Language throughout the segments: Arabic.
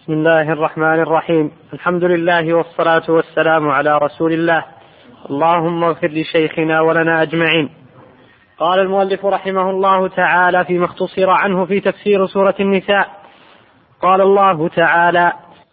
بسم الله الرحمن الرحيم. الحمد لله والصلاة والسلام على رسول الله. اللهم اغفر لشيخنا ولنا أجمعين. قال المؤلف رحمه الله تعالى فيما اختصر عنه في تفسير سورة النساء: قال الله تعالى: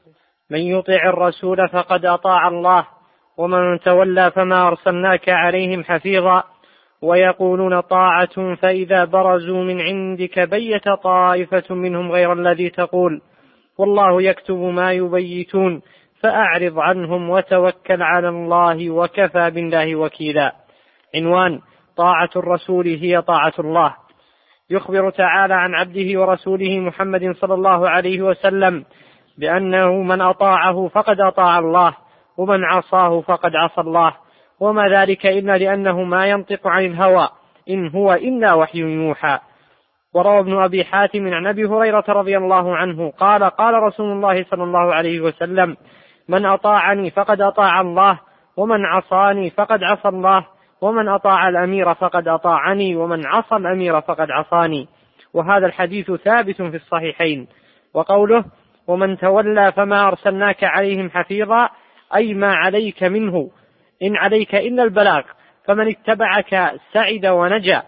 من يطع الرسول فقد أطاع الله ومن تولى فما أرسلناك عليهم حفيظا ويقولون طاعة فإذا برزوا من عندك بيت طائفة منهم غير الذي تقول والله يكتب ما يبيتون فأعرض عنهم وتوكل على الله وكفى بالله وكيلا. عنوان: طاعة الرسول هي طاعة الله. يخبر تعالى عن عبده ورسوله محمد صلى الله عليه وسلم بأنه من أطاعه فقد أطاع الله ومن عصاه فقد عصى الله، وما ذلك إلا لأنه ما ينطق عن الهوى إن هو إلا وحي يوحى. وروى ابن أبي حاتم عن أبي هريرة رضي الله عنه قال: قال رسول الله صلى الله عليه وسلم: من أطاعني فقد أطاع الله ومن عصاني فقد عصى الله ومن أطاع الأمير فقد أطاعني ومن عصى الأمير فقد عصاني. وهذا الحديث ثابت في الصحيحين. وقوله: ومن تولى فما أرسلناك عليهم حفيظا، أي ما عليك منه، إن عليك إلا البلاغ، فمن اتبعك سعد ونجا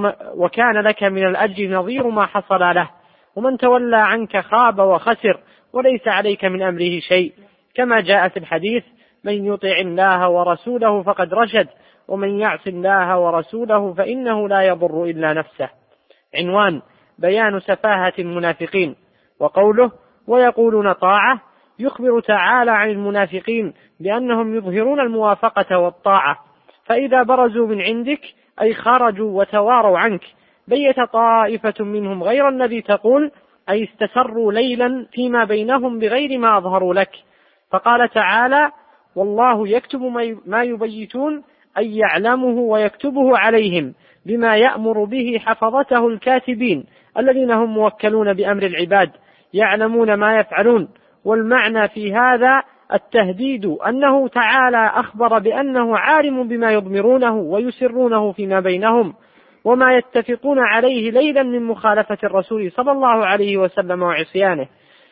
وكان لك من الأجر نظير ما حصل له، ومن تولى عنك خاب وخسر وليس عليك من أمره شيء، كما جاء في الحديث: من يطع الله ورسوله فقد رشد ومن يعص الله ورسوله فإنه لا يضر إلا نفسه. عنوان: بيان سفاهة المنافقين. وقوله: ويقولون طاعة، يخبر تعالى عن المنافقين بأنهم يظهرون الموافقة والطاعة، فإذا برزوا من عندك أي خرجوا وتواروا عنك بيت طائفة منهم غير الذي تقول، أي استسروا ليلا فيما بينهم بغير ما أظهروا لك. فقال تعالى: والله يكتب ما يبيتون، أي يعلمه ويكتبه عليهم بما يأمر به حفظته الكاتبين الذين هم موكلون بأمر العباد يعلمون ما يفعلون. والمعنى في هذا التهديد، أنه تعالى أخبر بأنه عالم بما يضمرونه ويسرونه فيما بينهم وما يتفقون عليه ليلا من مخالفة الرسول صلى الله عليه وسلم وعصيانه،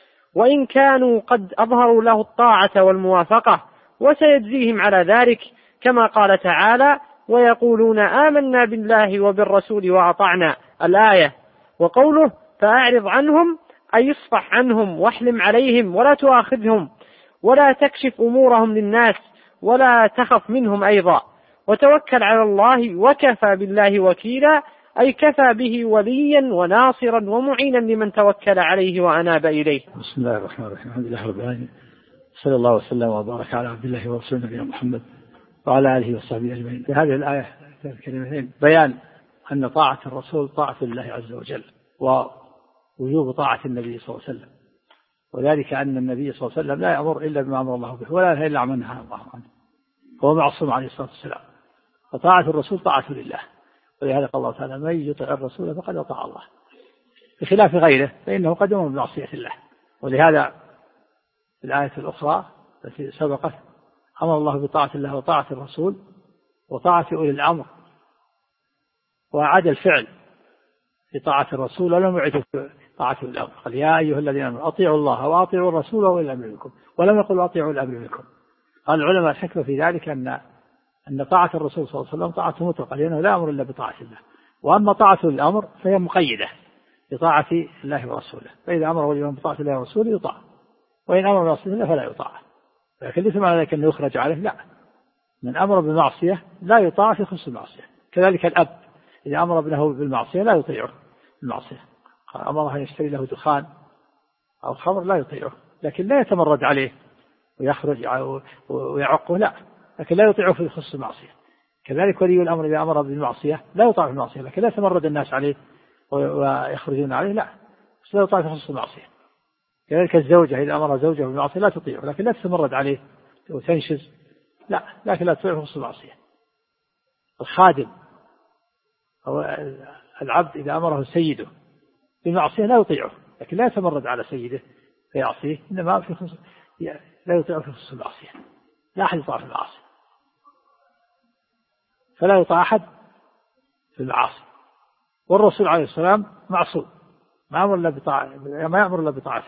وإن كانوا قد أظهروا له الطاعة والموافقة، وسيجزيهم على ذلك، كما قال تعالى: ويقولون آمنا بالله وبالرسول وأطعنا، الآية. وقوله: فأعرض عنهم، أي اصفح عنهم واحلم عليهم ولا تؤاخذهم ولا تكشف أمورهم للناس ولا تخف منهم أيضا، وتوكل على الله وكفى بالله وكيلا، أي كفى به وليا وناصرا ومعينا لمن توكل عليه وأناب إليه. بسم الله الرحمن الرحيم. الحمد لله رب العالمين، صلى الله وسلم وبارك على عبد الله ورسوله نبينا محمد وعلى آله وصحبه أجمعين. في هذه الآية الكريمتين بيان أن طاعة الرسول طاعة لله عز وجل، ووجوب طاعة النبي صلى الله عليه وسلم، وذلك أن النبي صلى الله عليه وسلم لا يأمر إلا بما أمر الله به ولا ينهى إلا عما نهى الله عنه، هو معصوم عليه الصلاة والسلام. فطاعة الرسول طاعة لله، ولهذا قال الله تعالى: من يطع الرسول فقد أطاع الله، بخلاف غيره فإنه قد يؤمر بمعصية الله. ولهذا في الآية الأخرى التي سبقت أمر الله بطاعة الله وطاعة الرسول وطاعة أولي الأمر، وأعاد الفعل في طاعة الرسول ولم يعد طاعة الأمر. قال: يا أيها الذين آمنوا أطيعوا الله وأطيعوا الرسول وأولي الأمر منكم، ولم يقل أطيعوا الأمر منكم. قال العلماء الحكمة في ذلك أن طاعة الرسول صلى الله عليه وسلم طاعة مطلقة، لأنه لا أمر إلا بطاعة الله. وأما طاعة الأمر فهي مقيدة بطاعة الله ورسوله، فإذا أمر ولي بطاعة الله ورسوله يطاع، وإن أمر برسول الله فلا يطاع. لكن ليس معنى ذلك أنه يخرج عليه، لا، من أمر بالمعصية لا يطاع في خصوص المعصية. كذلك الأب إذا أمر ابنه بالمعصية لا يطيعه المعصية، أمره أن يشتري له دخان أو خمر لا يطيعه، لكن لا يتمرد عليه ويخرج ويعقه، لا، لكن لا يطيعه في خصوص المعصية. كذلك ولي الأمر إذا أمر بالمعصية لا يطاع في المعصية، لكن لا يتمرد الناس عليه ويخرجون عليه، لا، بس لا يطاع في خصوص المعصية. كذلك الزوجة إذا أمر زوجه بالمعصية لا تطيعه، لكن لا تتمرد عليه وتنشز، لا، لكن لا تطيعه في خصوص المعصية. الخادم أو العبد إذا أمره سيده بالمعصية لا يطيعه، لكن لا يتمرد على سيده فيعصيه، إنما في خصوص لا يطيعه في خصوص المعصية. لا أحد يطاع في المعاصي، فلا يطاع أحد في المعاصي. والرسول عليه السلام معصوم، ما يأمر إلا بطاعة الله،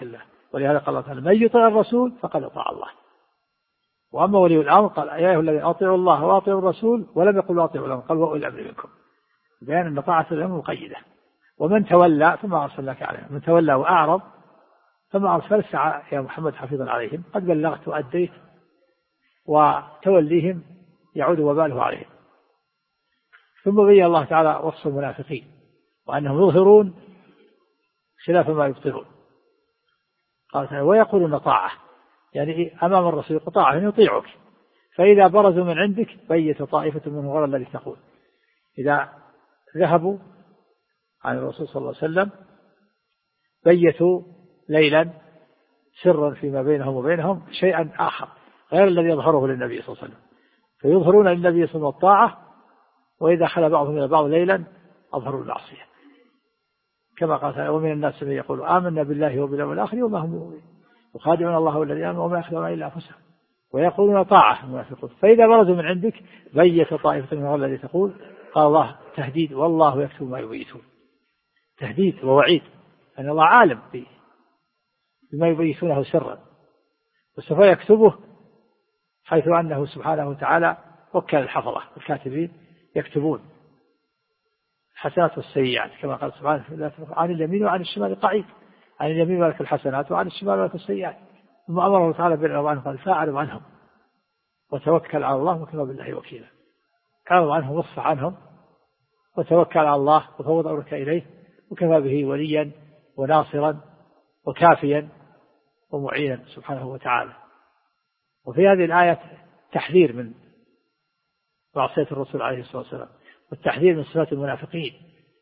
ولهذا قال الله تعالى من يطع الرسول فقد أطاع الله. وأما ولي الأمر قال يا أيها الذين أطيعوا الله وأطيعوا الرسول، ولم يقل أطيعوا الأمر، قال وأولي الأمر منكم، بيان أن طاعة الأمر مقيدة. ومن تولى فما أرسلناك عليهم، من تولى وأعرض فما أرسلت يا محمد حفيظا عليهم، قد بلغت وأديت، وتوليهم يعود وباله عليهم. ثم بين الله تعالى وصف المنافقين وأنهم يظهرون خلاف ما يبطلون. قال تعالى ويقولون طاعة، يعني أمام الرسول طاعة يطيعك، فإذا برزوا من عندك بيت طائفة منهم غير الذي تقول. إذا ذهبوا عن الرسول صلى الله عليه وسلم بيتوا ليلا سرا فيما بينهم وبينهم شيئا آخر غير الذي يظهره للنبي صلى الله عليه وسلم، فيظهرون للنبي صلى الله عليه وسلم الطاعة، وإذا خلى بعضهم إلى بعض ليلا أظهروا المعصية، كما قال ومن الناس من يقول آمنا بالله وباليوم الآخر وما هم مؤمنون يخادعون الله والذين آمنوا وما يخدعون إلا أنفسهم ويقولون طاعة المنافقون، فإذا برزوا من عندك بيت طائفة منهم الذي تقول. قال الله تهديد والله يكتب ما يبيتون، تهديد ووعيد أن الله عالم بما يبيتونه سرا وسوف يكتبه، حيث أنه سبحانه وتعالى وكل الحفظة الكاتبين يكتبون الحسنات والسيئات، كما قال سبحانه عن اليمين وعن الشمال قعيد، عن اليمين ولك الحسنات وعن الشمال ولك السيئات. ثم أمره تعالى بالإعراض عنهم قال فأعرض عنهم وتوكل على الله وكفى بالله وكيلا. أعرض عنهم واصفح عنهم وتوكل على الله وفوض أمرك إليه وكفى به وليا وناصرا وكافيا ومعينا سبحانه وتعالى. وفي هذه الآية تحذير من معصية الرسول عليه الصلاة والسلام، والتحذير من صفات المنافقين،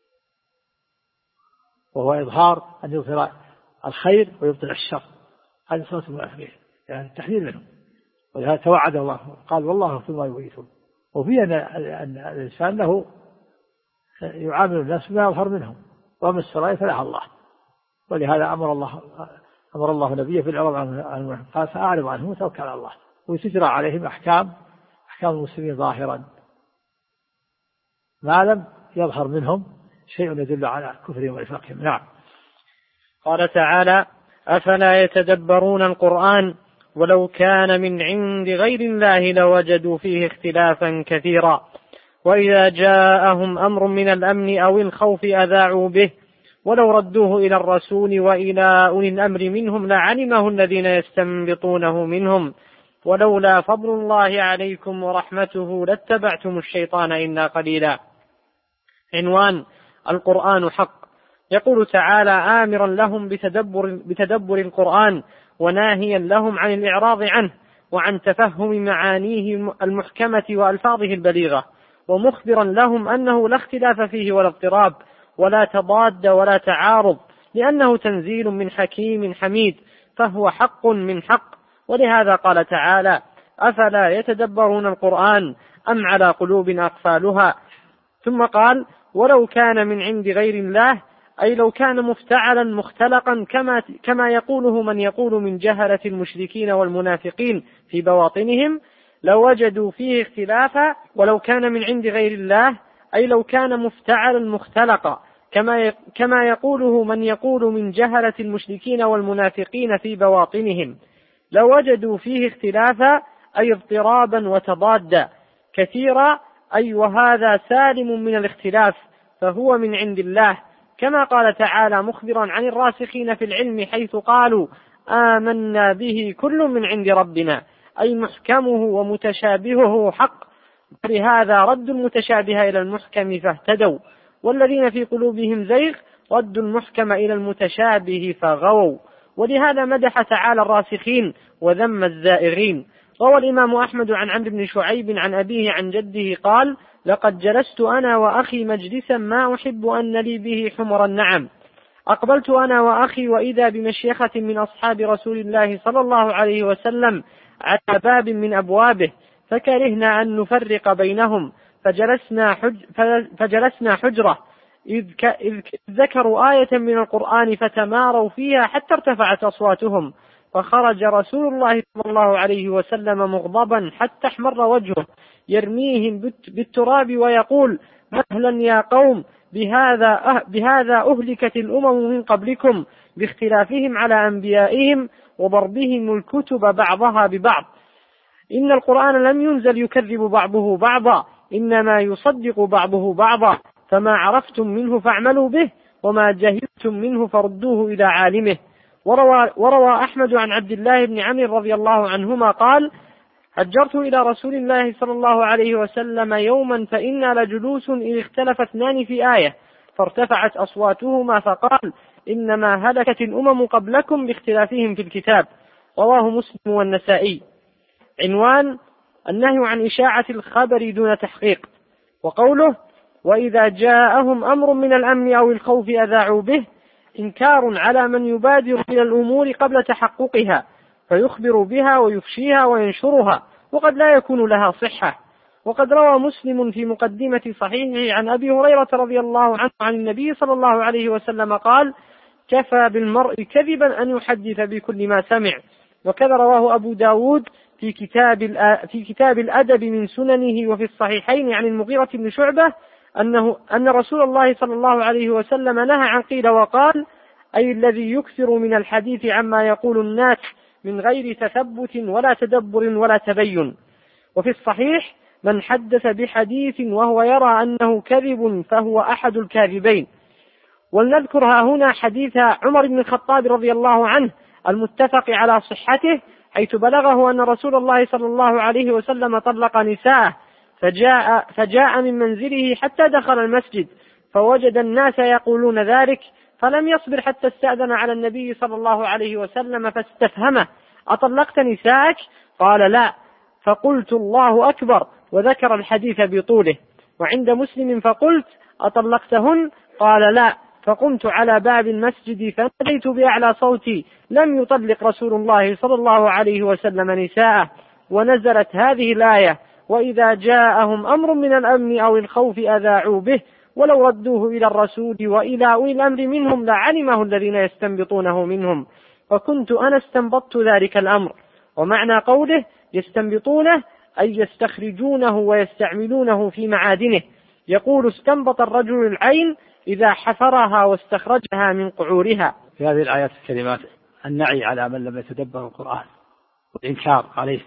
وهو إظهار أن يظهر الخير ويبطل الشر، هذه صفات المنافقين، يعني التحذير منهم. ولهذا توعد الله قال والله يكتب ما يبيتون. وفي أن الإنسان له يعامل الناس بما يظهر منهم، ومن السرائر فلها الله، ولهذا أمر الله نبيه في الإعراض عن المنافقين قال فأعرض عنهم وتوكل على الله، وتجرى عليهم أحكام المسلمين ظاهرا ما لم يظهر منهم شيء يدل على كفرهم ونفاقهم. نعم. قال تعالى أفلا يتدبرون القرآن ولو كان من عند غير الله لوجدوا فيه اختلافا كثيرا وإذا جاءهم أمر من الأمن أو الخوف أذاعوا به ولو ردوه إلى الرسول وإلى أولي الأمر منهم لعلمه الذين يستنبطونه منهم ولولا فضل الله عليكم ورحمته لاتبعتم الشيطان إلا قليلا. عنوان القرآن حق. يقول تعالى آمرا لهم بتدبر القرآن وناهيا لهم عن الإعراض عنه وعن تفهم معانيه المحكمة وألفاظه البليغة، ومخبرا لهم أنه لا اختلاف فيه ولا اضطراب ولا تضاد ولا تعارض، لأنه تنزيل من حكيم حميد فهو حق من حق. ولهذا قال تعالى أفلا يتدبرون القرآن أم على قلوب أقفالها. ثم قال ولو كان من عند غير الله، أي لو كان مفتعلا مختلقا كما يقوله من يقول من جهلة المشركين والمنافقين في بواطنهم لوجدوا فيه اختلافا. ولو كان من عند غير الله أي لو كان مفتعلا مختلقا كما يقوله من يقول من جهلة المشركين والمنافقين في بواطنهم لوجدوا فيه اختلافا أي اضطرابا وتضادا كثيرا، أي وهذا سالم من الاختلاف فهو من عند الله، كما قال تعالى مخبرا عن الراسخين في العلم حيث قالوا آمنا به كل من عند ربنا، أي محكمه ومتشابهه حق، لهذا ردوا المتشابه إلى المحكم فاهتدوا، والذين في قلوبهم زيغ ردوا المحكم إلى المتشابه فغووا. ولهذا مدح تعالى الراسخين وذم الزائغين. روى الإمام أحمد عن عمرو بن شعيب عن أبيه عن جده قال لقد جلست أنا وأخي مجلسا ما أحب أن لي به حمر النعم، أقبلت أنا وأخي وإذا بمشيخة من أصحاب رسول الله صلى الله عليه وسلم على باب من أبوابه، فكرهنا أن نفرق بينهم فجلسنا حجرة إذ ذكروا آية من القرآن فتماروا فيها حتى ارتفعت أصواتهم، فخرج رسول الله صلى الله عليه وسلم مغضبا حتى احمر وجهه يرميهم بالتراب ويقول: مهلا يا قوم، بهذا أهلكت الأمم من قبلكم باختلافهم على أنبيائهم وضربهم الكتب بعضها ببعض. إن القرآن لم ينزل يكذب بعضه بعضا، إنما يصدق بعضه بعضا، فما عرفتم منه فاعملوا به، وما جهلتم منه فردوه إلى عالمه. وروى أحمد عن عبد الله بن عمرو رضي الله عنهما قال: هجرت إلى رسول الله صلى الله عليه وسلم يوما فإنا لجلوس إذ اختلف اثنان في آية فارتفعت أصواتهما فقال: إنما هلكت الأمم قبلكم باختلافهم في الكتاب. رواه مسلم والنسائي. عنوان: النهي عن إشاعة الخبر دون تحقيق. وقوله: وإذا جاءهم أمر من الأمن أو الخوف أذاعوا به، إنكار على من يبادر إلى الأمور قبل تحققها فيخبر بها ويفشيها وينشرها، وقد لا يكون لها صحة. وقد روى مسلم في مقدمة صحيحه عن أبي هريرة رضي الله عنه عن النبي صلى الله عليه وسلم قال: كفى بالمرء كذبا أن يحدث بكل ما سمع. وكذا رواه أبو داود في كتاب الأدب من سننه وفي الصحيحين عن المغيرة بن شعبة أن رسول الله صلى الله عليه وسلم نهى عن قيل وقال، أي الذي يكثر من الحديث عما يقول الناس من غير تثبت ولا تدبر ولا تبين. وفي الصحيح: من حدث بحديث وهو يرى أنه كذب فهو أحد الكاذبين. ولنذكر هنا حديث عمر بن الخطاب رضي الله عنه المتفق على صحته، حيث بلغه أن رسول الله صلى الله عليه وسلم طلق نساءه، فجاء من منزله حتى دخل المسجد فوجد الناس يقولون ذلك، فلم يصبر حتى استأذن على النبي صلى الله عليه وسلم فاستفهمه: أطلقت نساءك؟ قال: لا. فقلت: الله أكبر، وذكر الحديث بطوله. وعند مسلم: فقلت: أطلقتهن؟ قال: لا. فقمت على باب المسجد فناديت بأعلى صوتي: لم يطلق رسول الله صلى الله عليه وسلم نساءه. ونزلت هذه الآية: وإذا جاءهم أمر من الأمن أو الخوف أذاعوا به، ولو ردوه إلى الرسول وإلى أولي الأمر منهم لعلمه الذين يستنبطونه منهم. فكنت أنا استنبطت ذلك الأمر. ومعنى قوله يستنبطونه أي يستخرجونه ويستعملونه في معادنه. يقول: استنبط الرجل العين إذا حفرها واستخرجها من قعورها. في هذه الآيات الكريمات النعي على من لم يتدبر القرآن والإنكار عليه،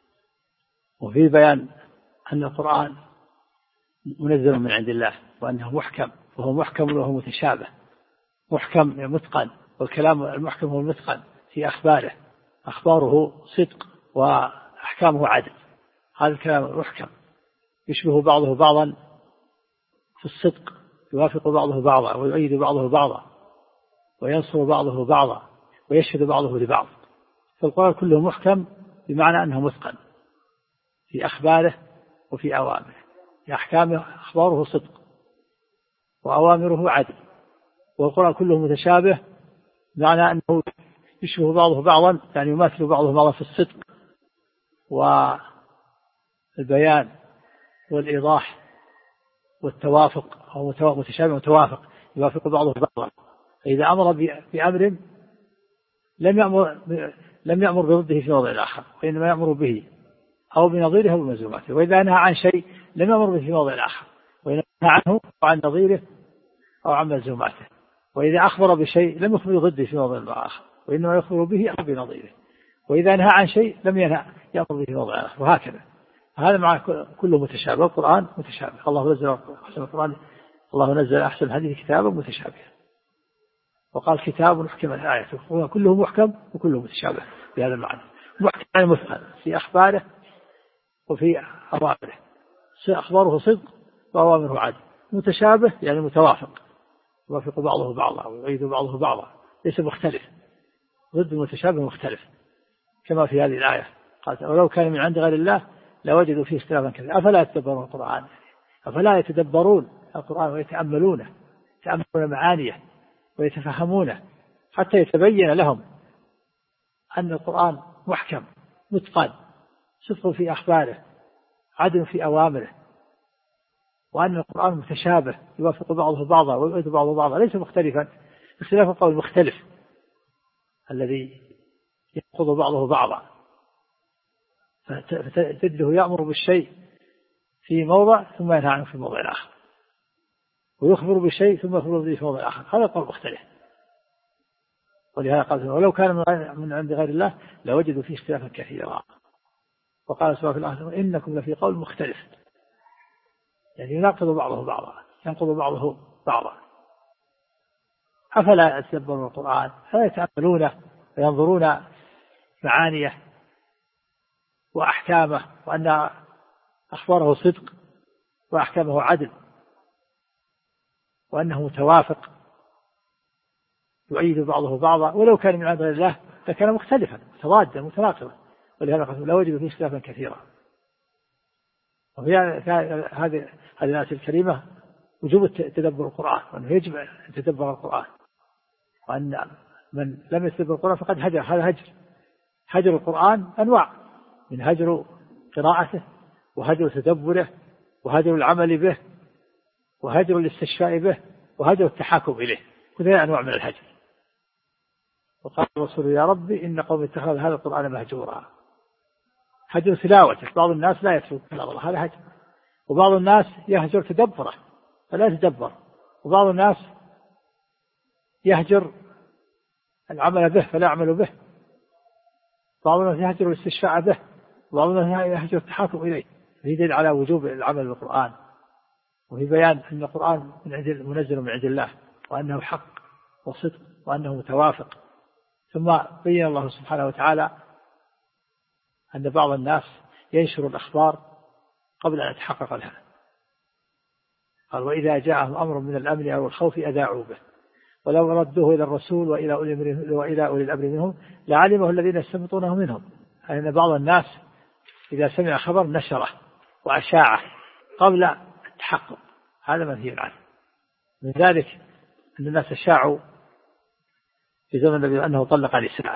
وفي بيان أن القرآن منزل من عند الله وأنه محكم، وهو محكم وهو متشابه، محكم متقن، والكلام المحكم هو المتقن في أخباره، أخباره صدق وأحكامه عدل. هذا الكلام محكم يشبه بعضه بعضا في الصدق، يوافق بعضه بعضا ويؤيد بعضه بعضا وينصر بعضه بعضا ويشهد بعضه لبعض. فالقرآن كله محكم بمعنى أنه متقن في أخباره وفي أوامره. في أحكامه أخباره صدق وأوامره عدل. والقرآن كله متشابه بمعنى أنه يشبه بعضه بعضا، يعني يماثل بعضه بعضا في الصدق والبيان والإيضاح والتوافق، أو متشابه وتوافق، يوافق بعضه بعضا. فإذا أمر بأمر لم يأمر بضده في موضع آخر، وإنما يأمر به أو بنظيره أو بملزوماته. وإذا نهى عن شيء لم يأمر به في موضع آخر، وإنما نهى عنه أو عن نظيره أو عن ملزوماته. وإذا أخبر بشيء لم يخبر ضده في موضع آخر، وإنما يخبر به أو بنظيره. وإذا نهى عن شيء لم يأمر به في موضع آخر، وهكذا. هذا مع كله متشابه. القرآن متشابه. الله نزل أحسن القرآن، الله نزل أحسن الحديث كتابا متشابها، وقال كتاب محكم الآية. كله محكم وكله متشابه بهذا المعنى. محكم يعني مثقل في أخباره وفي أوامره، أخباره صدق وأوامره عدل. متشابه يعني متوافق، يوافق بعضه بعضا ويؤيد بعضه بعضا، ليس مختلف. ضد المتشابه مختلف، كما في هذه الآية قالت: ولو كان من عند غير الله لوجدوا فيه اختلافا كثيرا أفلا يتدبرون القرآن، أفلا يتدبرون القرآن ويتأملون معانيه ويتفهمونه حتى يتبين لهم أن القرآن محكم متقن، صدق في أخباره، عدل في أوامره، وأن القرآن متشابه يوافق بعضه بعضا ويؤيد بعضه بعضا، ليس مختلفا اختلاف القول مختلف الذي ينقض بعضه بعضا، فتجده يأمر بالشيء في موضع ثم ينهى عنه في موضع آخر، ويخبر بشيء ثم يخبر به في موضع آخر. هذا قول مختلف. ولهذا قال ولو كان من عند غير الله لوجدوا فيه اختلافا كثيرا. وقال سبحانه في الآخر إنكم لفي قول مختلف، يعني يناقض بعضه بعضا، ينقض بعضه بعضا. أفلا يتدبرون القرآن، فلا يتأملونه وينظرون معانيه وأحكامه، وأن أخباره صدق وأحكامه عدل، وأنه متوافق يؤيد بعضه بعضا، ولو كان من عند الله لكان مختلفا متضادا متناقضا. ولهذا قال لا وجد فيه اختلافا كثيرا. وفي هذه الآية الكريمة وجوب تدبر القرآن، وأنه يجب أن يتدبر القرآن، وأن من لم يتدبر القرآن فقد هجر. هذا هجر القرآن أنواع، من هجر قراءته، وهجر تدبره، وهجر العمل به، وهجر الاستشفاء به، وهجر التحاكم إليه. كلها أنواع من الهجر. وقال الرسول يا ربي إن قوم اتخذوا هذا القرآن مهجورا. هجر تلاوته، بعض الناس لا يترك كلام الله، هذا هجر. وبعض الناس يهجر تدبره فلا يتدبر، وبعض الناس يهجر العمل به فلا يعمل به، بعض الناس يهجر الاستشفاء به، وبعض الناس يهجر التحاكم إليه. هذا دليل على وجوب العمل بالقرآن، وفي بيان أن القرآن منزل من عند الله، وأنه حق وصدق، وأنه متوافق. ثم بين الله سبحانه وتعالى أن بعض الناس ينشر الأخبار قبل أن يتحقق لها. قال وإذا جاءهم أمر من الأمن أو الخوف أذاعوا به ولو ردوه إلى الرسول وإلى أولي الأمر منهم لعلمه الذين يستنبطونه منهم. أن بعض الناس إذا سمع خبر نشره وأشاعه قبل التحقق، هذا منهي عنه. من ذلك أن الناس أشاعوا في زمن النبي أنه طلق نساءه،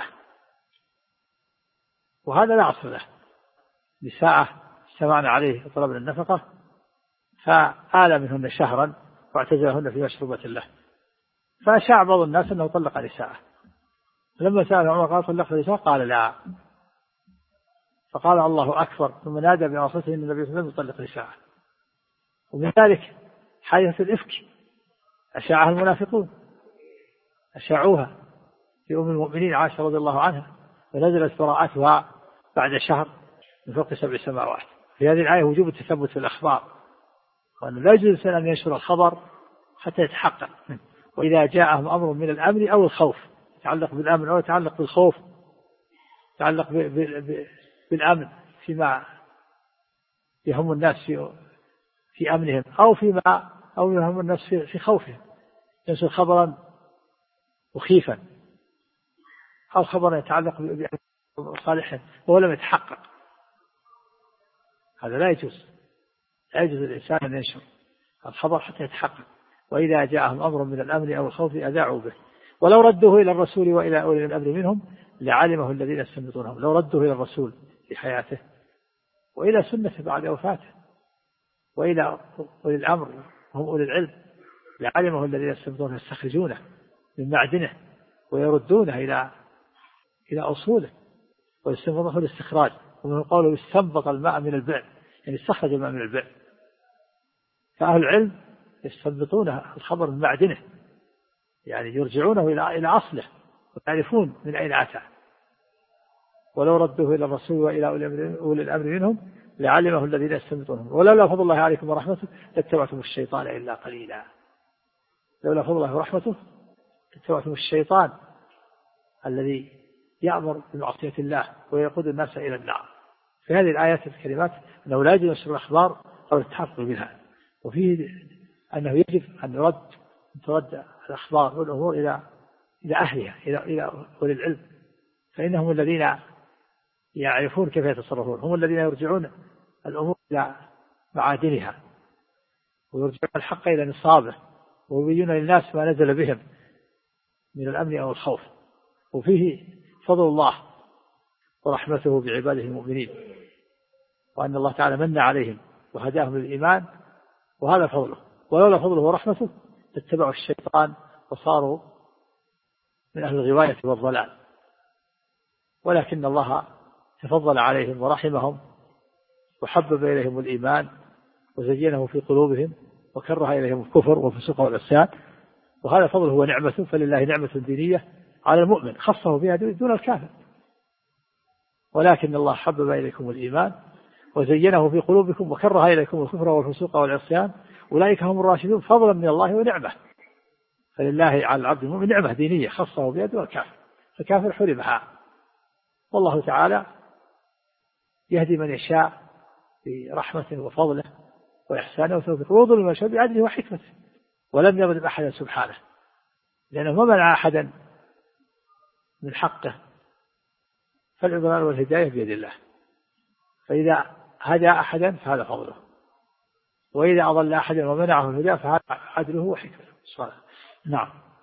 وهذا لا أصل له. نساءه استمعنا عليه طلبنا النفقة فآل منهن شهرا واعتزلهن في مشروبة له، فأشاع بعض الناس أنه طلق نساءه. لما سأل عمر قال طلقت نساء؟ قال لا. فقال الله أكبر، ثم نادى بأصوته أن النبي صلى الله عليه وسلم يطلق نساءه. ومن ذلك حادثة الإفك أشاعها المنافقون، أشاعوها في أم المؤمنين عائشة رضي الله عنها، ونزلت براءتها بعد شهر من فوق 7 سماوات. في هذه الآية وجوب التثبت في الأخبار، وأنه لا يجوز الإنسان أن ينشر الخبر حتى يتحقق. وإذا جاءهم أمر من الأمن أو الخوف، يتعلق بالأمن أو يتعلق بالخوف، يتعلق بالأمن فيما يهم الناس في أمنهم، أو يهم الناس في خوفهم، ينشر خبرا مخيفا أو خبرا يتعلق بصالحهم وهو لم يتحقق، هذا لا يجوز. لا يجوز الإنسان أن ينشر الخبر حتى يتحقق. وإذا جاءهم أمر من الأمن أو الخوف أذاعوا به ولو ردوه إلى الرسول وإلى أولي الأمر منهم لعلمه الذين يستنبطونه. لو ردوه إلى الرسول في حياته وإلى سنته بعد وفاته وإلى أولي الأمر هم أولي العلم لعلمه الذين يستنبطونه، يستخرجونه من معدنه ويردونه إلى أصوله، ويستنبطه الاستخراج. ومن قوله يستنبط الماء من البئر، يعني يستخرج الماء من البئر. فأهل العلم يستنبطون الخبر من معدنه، يعني يرجعونه إلى أصله ويعرفون من أين أتى. ولو ردوه إلى الرسول وإلى أولي الأمر منهم لعلمه الذين يستنبطونه. ولولا فضل الله عليكم ورحمته لاتبعتم الشيطان إلا قليلا. لولا فضل الله ورحمته لاتبعتم الشيطان الذي يأمر بمعصية الله ويقود الناس إلى النار. في هذه الآيات الكريمات أنه لا يجب نشر الأخبار أو التحقق منها، وفيه أنه يجب أن ترد الأخبار والأمور إلى أهلها، إلى أولي العلم، فإنهم الذين يعرفون كيف يتصرفون، هم الذين يرجعون الأمور إلى معادنها ويرجعون الحق إلى نصابه ويبينون للناس ما نزل بهم من الأمن أو الخوف. وفيه فضل الله ورحمته بعباده المؤمنين، وأن الله تعالى من عليهم وهداهم للإيمان، وهذا فضله. ولولا فضله ورحمته اتبعوا الشيطان وصاروا من أهل الغواية والضلال. ولكن الله تفضل عليهم ورحمهم وحبب إليهم الإيمان وزينه في قلوبهم وكره إليهم الكفر والفسوق والعصيان، وهذا فضل هو نعمة، فلله نعمة دينية على المؤمن خصه بها دون الكافر. ولكن الله حبب إليكم الإيمان وزينه في قلوبكم وكره إليكم الكفر والفسوق والعصيان أولئك هم الراشدون فضلا من الله ونعمة. فلله على العبد المؤمن نعمة دينية خصه بها دون الكافر، فالكافر حرمها. والله تعالى يهدي من يشاء برحمته وفضله وإحسانه وتوفيقه ويضل من يشاء بعدله وحكمته، ولم يظلم أحدا سبحانه، لأنه ما منع أحدا من حقه، فالإضلال والهداية بيد الله، فإذا هدى أحدا فهذا فضله، وإذا أضل أحدا ومنعه الهدى فهذا عدله وحكمته. نعم.